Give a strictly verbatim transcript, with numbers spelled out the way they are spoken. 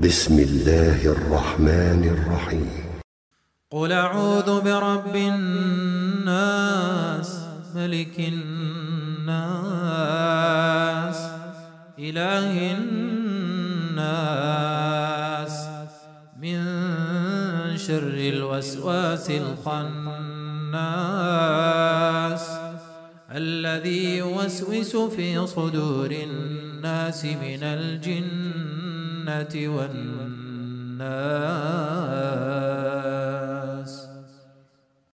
بسم الله الرحمن الرحيم. قل أعوذ برب الناس ملك الناس إله الناس من شر الوسواس الخناس الذي يوسوس في صدور الناس من الجنة والناس.